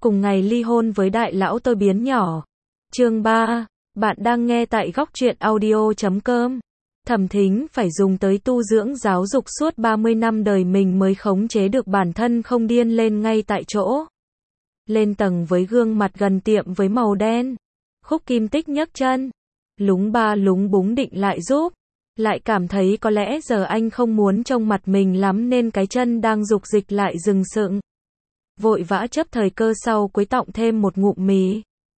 cùng ngày ly hôn với đại lão tôi biến nhỏ. Chương 3, bạn đang nghe tại góc truyện audio.com. Thẩm Thính phải dùng tới tu dưỡng giáo dục suốt 30 năm đời mình mới khống chế được bản thân không điên lên ngay tại chỗ. Lên tầng với gương mặt gần tiệm với màu đen. Khúc Kim Tích nhấc chân, lúng ba lúng búng định lại giúp. Lại cảm thấy có lẽ giờ anh không muốn trông mặt mình lắm nên cái chân đang dục dịch lại dừng sững. Vội vã chấp thời cơ sau quấy tọng thêm một ngụm mì.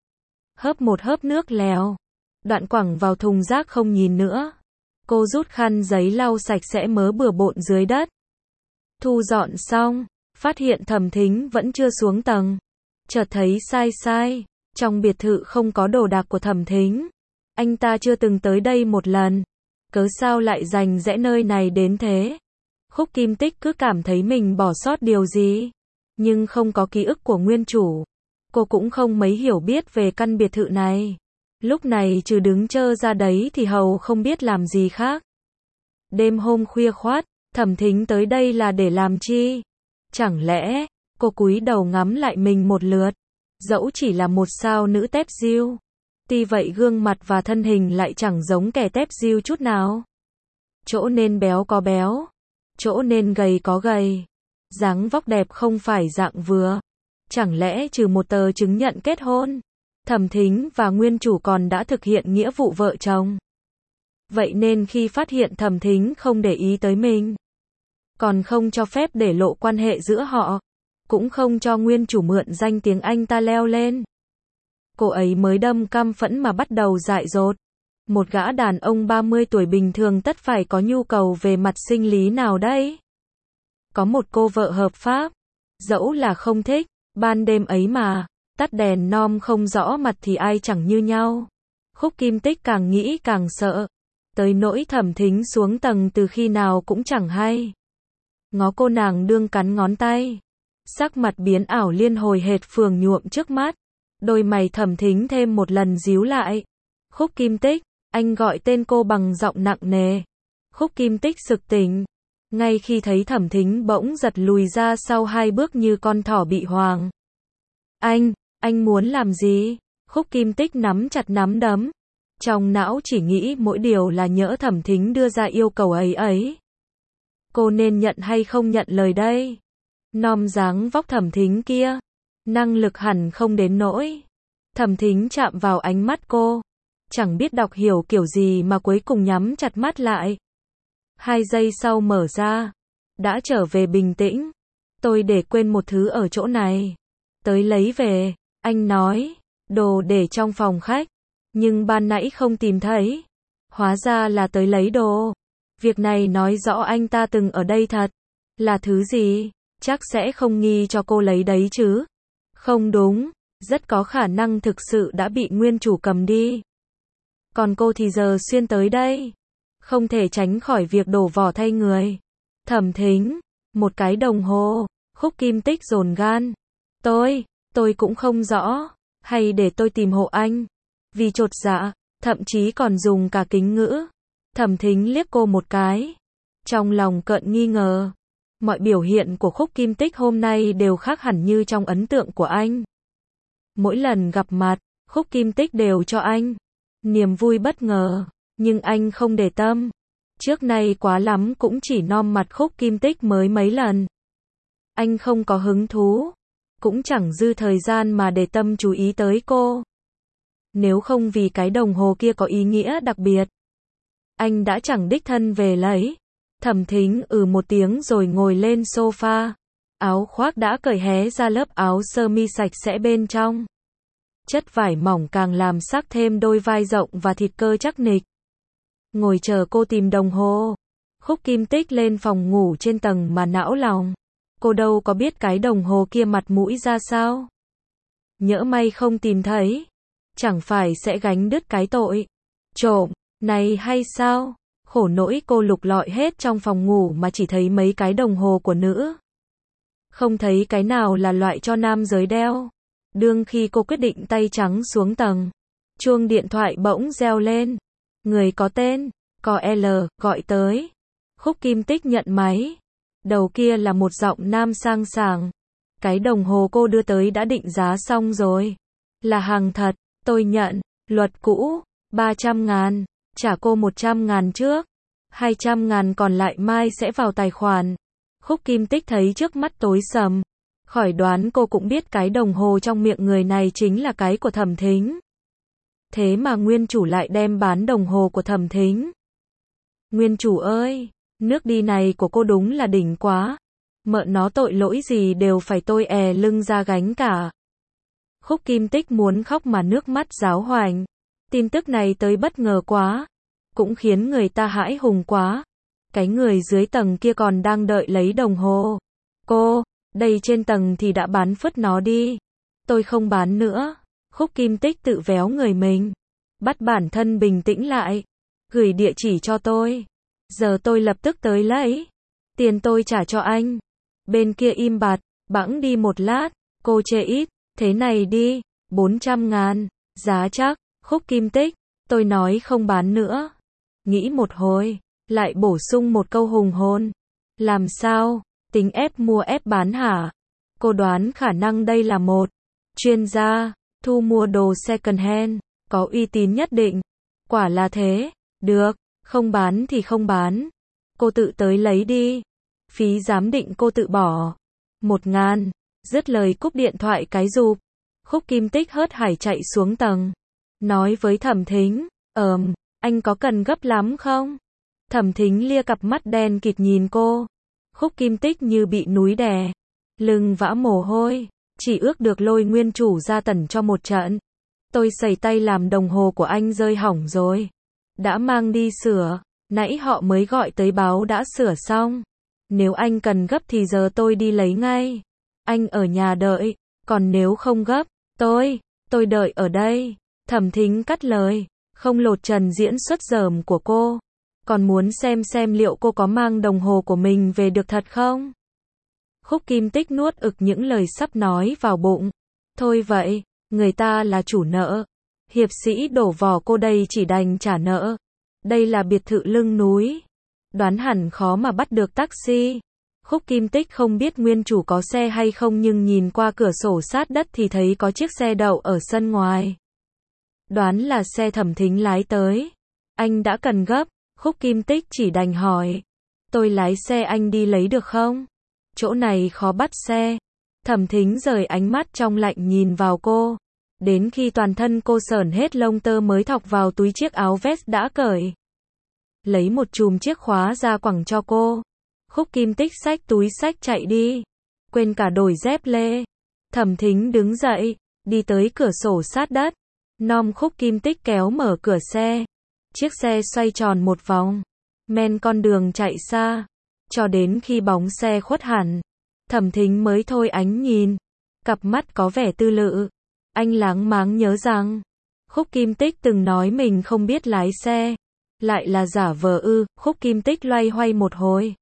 Hớp một hớp nước lèo. Đoạn quẳng vào thùng rác không nhìn nữa. Cô rút khăn giấy lau sạch sẽ mớ bừa bộn dưới đất. Thu dọn xong, phát hiện Thẩm Thính vẫn chưa xuống tầng. Chợt thấy sai. Trong biệt thự không có đồ đạc của Thẩm Thính. Anh ta chưa từng tới đây một lần. Cớ sao lại rành rẽ nơi này đến thế? Khúc Kim Tích cứ cảm thấy mình bỏ sót điều gì. Nhưng không có ký ức của nguyên chủ. Cô cũng không mấy hiểu biết về căn biệt thự này. Lúc này trừ đứng trơ ra đấy thì hầu không biết làm gì khác. Đêm hôm khuya khoắt, Thẩm Thính tới đây là để làm chi? Chẳng lẽ, cô cúi đầu ngắm lại mình một lượt. Dẫu chỉ là một sao nữ tép diêu. Tuy vậy gương mặt và thân hình lại chẳng giống kẻ tép diêu chút nào. Chỗ nên béo có béo. Chỗ nên gầy có gầy. Dáng vóc đẹp không phải dạng vừa. Chẳng lẽ trừ một tờ chứng nhận kết hôn, Thẩm Thính và nguyên chủ còn đã thực hiện nghĩa vụ vợ chồng. Vậy nên khi phát hiện Thẩm Thính không để ý tới mình, còn không cho phép để lộ quan hệ giữa họ, cũng không cho nguyên chủ mượn danh tiếng anh ta leo lên, cô ấy mới đâm cam phẫn mà bắt đầu dại dột. Một gã đàn ông 30 tuổi bình thường tất phải có nhu cầu về mặt sinh lý nào đấy. Có một cô vợ hợp pháp, dẫu là không thích, ban đêm ấy mà, tắt đèn nom không rõ mặt thì ai chẳng như nhau. Khúc Kim Tích càng nghĩ càng sợ, tới nỗi Thẩm Thính xuống tầng từ khi nào cũng chẳng hay. Ngó cô nàng đương cắn ngón tay, sắc mặt biến ảo liên hồi hệt phường nhuộm trước mắt. Đôi mày Thẩm Thính thêm một lần díu lại. Khúc Kim Tích, anh gọi tên cô bằng giọng nặng nề. Khúc Kim Tích sực tỉnh, ngay khi thấy Thẩm Thính bỗng giật lùi ra sau 2 bước như con thỏ bị hoang. Anh muốn làm gì? Khúc Kim Tích nắm chặt nắm đấm. Trong não chỉ nghĩ mỗi điều là nhỡ Thẩm Thính đưa ra yêu cầu ấy. Cô nên nhận hay không nhận lời đây? Nom dáng vóc Thẩm Thính kia, năng lực hẳn không đến nỗi. Thẩm Thính chạm vào ánh mắt cô, chẳng biết đọc hiểu kiểu gì mà cuối cùng nhắm chặt mắt lại. 2 giây sau mở ra, đã trở về bình tĩnh. Tôi để quên một thứ ở chỗ này. Tới lấy về, anh nói, đồ để trong phòng khách, nhưng ban nãy không tìm thấy. Hóa ra là tới lấy đồ. Việc này nói rõ anh ta từng ở đây thật. Là thứ gì? Chắc sẽ không nghi cho cô lấy đấy chứ. Không đúng, rất có khả năng thực sự đã bị nguyên chủ cầm đi. Còn cô thì giờ xuyên tới đây. Không thể tránh khỏi việc đổ vỏ thay người. Thẩm Thính, một cái đồng hồ. Khúc Kim Tích dồn gan. Tôi cũng không rõ. Hay để tôi tìm hộ anh. Vì chột dạ, thậm chí còn dùng cả kính ngữ. Thẩm Thính liếc cô một cái. Trong lòng cợn nghi ngờ. Mọi biểu hiện của Khúc Kim Tích hôm nay đều khác hẳn như trong ấn tượng của anh. Mỗi lần gặp mặt, Khúc Kim Tích đều cho anh niềm vui bất ngờ. Nhưng anh không để tâm. Trước nay quá lắm cũng chỉ nom mặt Khúc Kim Tích mới mấy lần. Anh không có hứng thú. Cũng chẳng dư thời gian mà để tâm chú ý tới cô. Nếu không vì cái đồng hồ kia có ý nghĩa đặc biệt, anh đã chẳng đích thân về lấy. Thẩm Thính một tiếng rồi ngồi lên sofa. Áo khoác đã cởi hé ra lớp áo sơ mi sạch sẽ bên trong. Chất vải mỏng càng làm sắc thêm đôi vai rộng và thịt cơ chắc nịch. Ngồi chờ cô tìm đồng hồ. Khúc Kim Tích lên phòng ngủ trên tầng mà não lòng. Cô đâu có biết cái đồng hồ kia mặt mũi ra sao. Nhỡ may không tìm thấy, chẳng phải sẽ gánh đứt cái tội trộm này hay sao? Khổ nỗi cô lục lọi hết trong phòng ngủ mà chỉ thấy mấy cái đồng hồ của nữ. Không thấy cái nào là loại cho nam giới đeo. Đương khi cô quyết định tay trắng xuống tầng, chuông điện thoại bỗng reo lên. Người có tên, có L, gọi tới. Khúc Kim Tích nhận máy. Đầu kia là một giọng nam sang sảng. Cái đồng hồ cô đưa tới đã định giá xong rồi. Là hàng thật, tôi nhận. Luật cũ, 300.000. Trả cô 100.000 trước. 200.000 còn lại mai sẽ vào tài khoản. Khúc Kim Tích thấy trước mắt tối sầm. Khỏi đoán cô cũng biết cái đồng hồ trong miệng người này chính là cái của Thẩm Thính. Thế mà nguyên chủ lại đem bán đồng hồ của Thẩm Thính. Nguyên chủ ơi, nước đi này của cô đúng là đỉnh quá. Mợ nó tội lỗi gì đều phải tôi lưng ra gánh cả. Khúc Kim Tích muốn khóc mà nước mắt ráo hoành. Tin tức này tới bất ngờ quá. Cũng khiến người ta hãi hùng quá. Cái người dưới tầng kia còn đang đợi lấy đồng hồ. Cô, đây trên tầng thì đã bán phứt nó đi. Tôi không bán nữa. Khúc Kim Tích tự véo người mình. Bắt bản thân bình tĩnh lại. Gửi địa chỉ cho tôi. Giờ tôi lập tức tới lấy. Tiền tôi trả cho anh. Bên kia im bặt, bẵng đi một lát. Cô chê ít. Thế này đi. 400.000. Giá chắc. Khúc Kim Tích. Tôi nói không bán nữa. Nghĩ một hồi. Lại bổ sung một câu hùng hồn. Làm sao? Tính ép mua ép bán hả? Cô đoán khả năng đây là một chuyên gia thu mua đồ second hand, có uy tín nhất định. Quả là thế. Được, không bán thì không bán. Cô tự tới lấy đi. Phí giám định cô tự bỏ. 1.000. Dứt lời cúp điện thoại cái rụp. Khúc Kim Tích hớt hải chạy xuống tầng. Nói với Thẩm Thính. Anh có cần gấp lắm không? Thẩm Thính lia cặp mắt đen kịt nhìn cô. Khúc Kim Tích như bị núi đè. Lưng vã mồ hôi. Chỉ ước được lôi nguyên chủ ra tẩn cho một trận. Tôi sẩy tay làm đồng hồ của anh rơi hỏng rồi. Đã mang đi sửa. Nãy họ mới gọi tới báo đã sửa xong. Nếu anh cần gấp thì giờ tôi đi lấy ngay. Anh ở nhà đợi. Còn nếu không gấp, tôi đợi ở đây. Thẩm Thính cắt lời. Không lột trần diễn xuất dởm của cô. Còn muốn xem liệu cô có mang đồng hồ của mình về được thật không? Khúc Kim Tích nuốt ực những lời sắp nói vào bụng. Thôi vậy, người ta là chủ nợ. Hiệp sĩ đổ vỏ cô đây chỉ đành trả nợ. Đây là biệt thự lưng núi. Đoán hẳn khó mà bắt được taxi. Khúc Kim Tích không biết nguyên chủ có xe hay không nhưng nhìn qua cửa sổ sát đất thì thấy có chiếc xe đậu ở sân ngoài. Đoán là xe Thẩm Thính lái tới. Anh đã cần gấp. Khúc Kim Tích chỉ đành hỏi. Tôi lái xe anh đi lấy được không? Chỗ này khó bắt xe. Thẩm Thính rời ánh mắt trong lạnh nhìn vào cô. Đến khi toàn thân cô sởn hết lông tơ mới thọc vào túi chiếc áo vest đã cởi. Lấy một chùm chiếc khóa ra quẳng cho cô. Khúc Kim Tích xách túi xách chạy đi. Quên cả đổi dép lê. Thẩm Thính đứng dậy. Đi tới cửa sổ sát đất. Nom Khúc Kim Tích kéo mở cửa xe. Chiếc xe xoay tròn một vòng. Men con đường chạy xa. Cho đến khi bóng xe khuất hẳn. Thẩm Thính mới thôi ánh nhìn. Cặp mắt có vẻ tư lự. Anh láng máng nhớ rằng. Khúc Kim Tích từng nói mình không biết lái xe. Lại là giả vờ ư. Khúc Kim Tích loay hoay một hồi.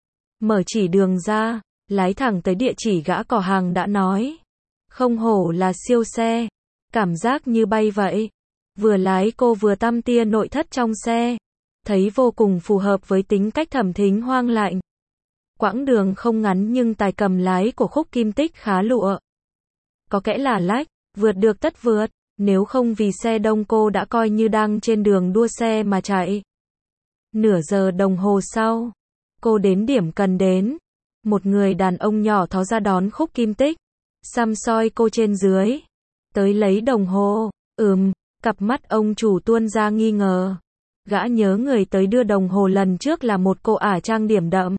Mở chỉ đường ra. Lái thẳng tới địa chỉ gã cỏ hàng đã nói. Không hổ là siêu xe. Cảm giác như bay vậy. Vừa lái cô vừa tăm tia nội thất trong xe. Thấy vô cùng phù hợp với tính cách Thẩm Thính hoang lạnh. Quãng đường không ngắn nhưng tài cầm lái của Khúc Kim Tích khá lụa. Có kẽ là lách, vượt được tất vượt. Nếu không vì xe đông cô đã coi như đang trên đường đua xe mà chạy. Nửa giờ đồng hồ sau. Cô đến điểm cần đến. Một người đàn ông nhỏ thó ra đón Khúc Kim Tích. Săm soi cô trên dưới. Tới lấy đồng hồ. Cặp mắt ông chủ tuôn ra nghi ngờ. Gã nhớ người tới đưa đồng hồ lần trước là một cô ả trang điểm đậm.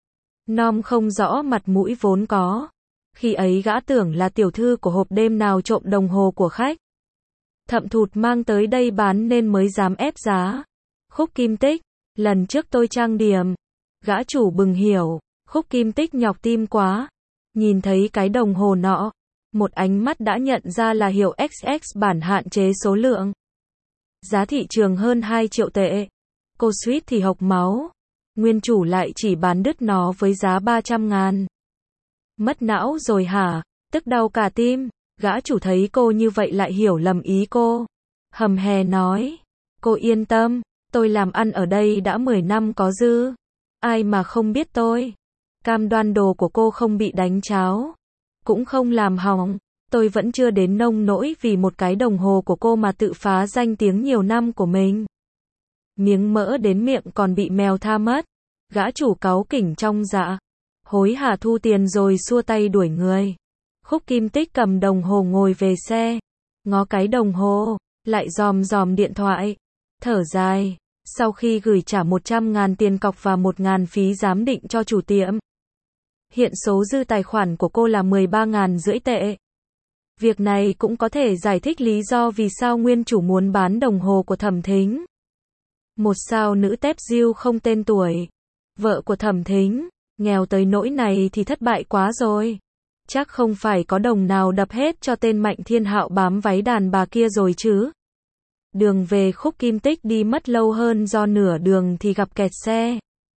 Nom không rõ mặt mũi vốn có. Khi ấy gã tưởng là tiểu thư của hộp đêm nào trộm đồng hồ của khách. Thậm thụt mang tới đây bán nên mới dám ép giá. Khúc Kim Tích, lần trước tôi trang điểm. Gã chủ bừng hiểu. Khúc Kim Tích nhọc tim quá. Nhìn thấy cái đồng hồ nọ. Một ánh mắt đã nhận ra là hiệu XX bản hạn chế số lượng. Giá thị trường hơn 2 triệu tệ. Cô suýt thì hộc máu. Nguyên chủ lại chỉ bán đứt nó với giá 300.000. Mất não rồi hả? Tức đau cả tim. Gã chủ thấy cô như vậy lại hiểu lầm ý cô. Hầm hè nói. Cô yên tâm. Tôi làm ăn ở đây đã 10 năm có dư. Ai mà không biết tôi. Cam đoan đồ của cô không bị đánh tráo. cũng không làm hỏng. Tôi vẫn chưa đến nông nỗi vì một cái đồng hồ của cô mà tự phá danh tiếng nhiều năm của mình. Miếng mỡ đến miệng còn bị mèo tha mất. Gã chủ cáu kỉnh trong dạ. Hối hả thu tiền rồi xua tay đuổi người. Khúc Kim Tích cầm đồng hồ ngồi về xe. Ngó cái đồng hồ, lại dòm dòm điện thoại. Thở dài. Sau khi gửi trả 100.000 tiền cọc và 1.000 phí giám định cho chủ tiệm, hiện số dư tài khoản của cô là 13.500 tệ. Việc này cũng có thể giải thích lý do vì sao nguyên chủ muốn bán đồng hồ của Thẩm Thính. Một sao nữ tép diêu không tên tuổi. Vợ của Thẩm Thính, nghèo tới nỗi này thì thất bại quá rồi. Chắc không phải có đồng nào đập hết cho tên Mạnh Thiên Hạo bám váy đàn bà kia rồi chứ. Đường về Khúc Kim Tích đi mất lâu hơn do nửa đường thì gặp kẹt xe.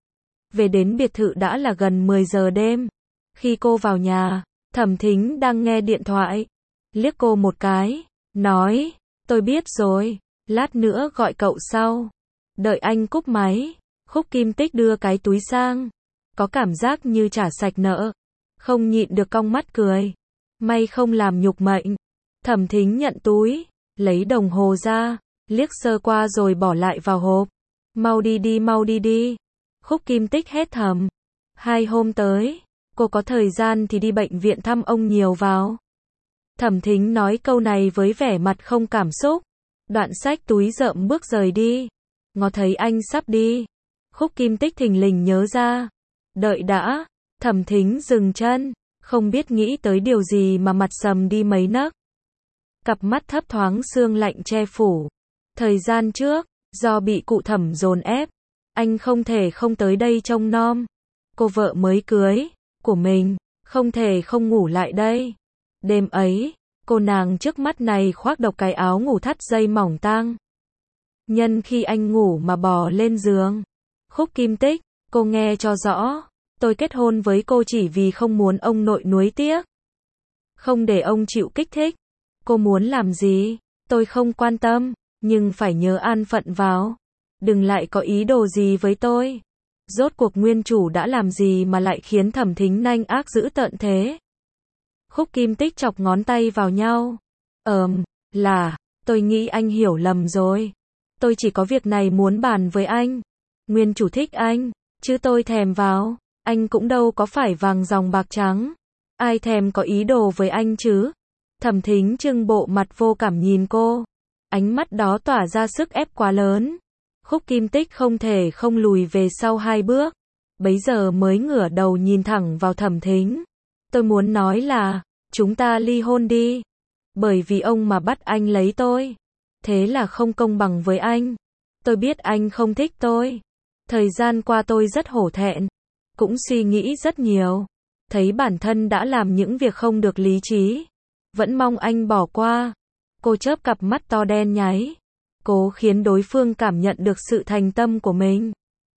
Về đến biệt thự đã là gần 10 giờ đêm. Khi cô vào nhà, Thẩm Thính đang nghe điện thoại. Liếc cô một cái, nói, tôi biết rồi, lát nữa gọi cậu sau. Đợi anh cúp máy, Khúc Kim Tích đưa cái túi sang. Có cảm giác như trả sạch nợ. Không nhịn được cong mắt cười. May không làm nhục mệnh. Thẩm Thính nhận túi, lấy đồng hồ ra, liếc sơ qua rồi bỏ lại vào hộp. Mau đi đi, mau đi đi. Khúc Kim Tích hét thầm. 2 hôm tới, cô có thời gian thì đi bệnh viện thăm ông nhiều vào. Thẩm Thính nói câu này với vẻ mặt không cảm xúc. Đoạn xách túi rợm bước rời đi. Ngó thấy anh sắp đi. Khúc Kim Tích thình lình nhớ ra. Đợi đã. Thẩm Thính dừng chân. Không biết nghĩ tới điều gì mà mặt sầm đi mấy nấc. Cặp mắt thấp thoáng sương lạnh che phủ. Thời gian trước, do bị cụ Thẩm dồn ép, anh không thể không tới đây trông nom. Cô vợ mới cưới của mình, không thể không ngủ lại đây. Đêm ấy, cô nàng trước mắt này khoác độc cái áo ngủ thắt dây mỏng tang. Nhân khi anh ngủ mà bò lên giường. Khúc Kim Tích, cô nghe cho rõ, tôi kết hôn với cô chỉ vì không muốn ông nội nuối tiếc. Không để ông chịu kích thích. Cô muốn làm gì, tôi không quan tâm, nhưng phải nhớ an phận vào. Đừng lại có ý đồ gì với tôi. Rốt cuộc nguyên chủ đã làm gì mà lại khiến Thẩm Thính nanh ác dữ tợn thế? Khúc Kim Tích chọc ngón tay vào nhau. Là, tôi nghĩ anh hiểu lầm rồi. Tôi chỉ có việc này muốn bàn với anh. Nguyên chủ thích anh, chứ tôi thèm vào. Anh cũng đâu có phải vàng dòng bạc trắng. Ai thèm có ý đồ với anh chứ? Thẩm Thính trưng bộ mặt vô cảm nhìn cô. Ánh mắt đó tỏa ra sức ép quá lớn. Khúc Kim Tích không thể không lùi về sau 2 bước. Bấy giờ mới ngửa đầu nhìn thẳng vào Thẩm Thính. Tôi muốn nói là, chúng ta ly hôn đi. Bởi vì ông mà bắt anh lấy tôi. Thế là không công bằng với anh. Tôi biết anh không thích tôi. Thời gian qua tôi rất hổ thẹn. Cũng suy nghĩ rất nhiều. Thấy bản thân đã làm những việc không được lý trí. Vẫn mong anh bỏ qua. Cô chớp cặp mắt to đen nháy. Cố khiến đối phương cảm nhận được sự thành tâm của mình.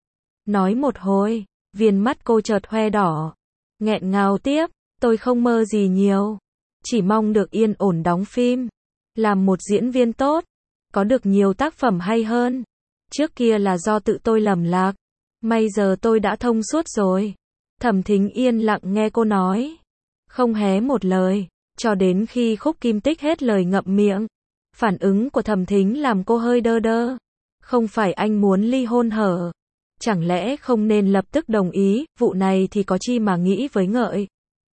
Nói một hồi, viền mắt cô chợt hoe đỏ. Nghẹn ngào tiếp, tôi không mơ gì nhiều. Chỉ mong được yên ổn đóng phim. Làm một diễn viên tốt. Có được nhiều tác phẩm hay hơn. Trước kia là do tự tôi lầm lạc. May giờ tôi đã thông suốt rồi. Thẩm Thính yên lặng nghe cô nói. Không hé một lời. Cho đến khi Khúc Kim Tích hết lời ngậm miệng. Phản ứng của Thẩm Thính làm cô hơi đơ đơ. Không phải anh muốn ly hôn hở? Chẳng lẽ không nên lập tức đồng ý, vụ này thì có chi mà nghĩ với ngợi.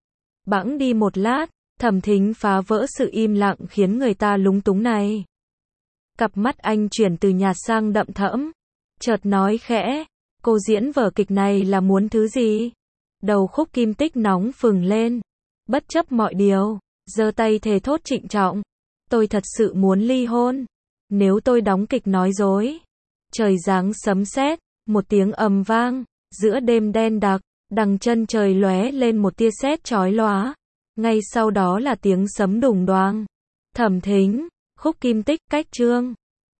Bẵng đi một lát, Thẩm Thính phá vỡ sự im lặng khiến người ta lúng túng này. Cặp mắt anh chuyển từ nhạt sang đậm thẫm. Chợt nói khẽ, cô diễn vở kịch này là muốn thứ gì? Đầu Khúc Kim Tích nóng phừng lên. Bất chấp mọi điều, giơ tay thề thốt trịnh trọng. Tôi thật sự muốn ly hôn. Nếu tôi đóng kịch nói dối. Trời giáng sấm sét, một tiếng ầm vang, giữa đêm đen đặc, đằng chân trời lóe lên một tia sét chói lóa. Ngay sau đó là tiếng sấm đùng đoang. Thẩm Thính, Khúc Kim Tích cách chương.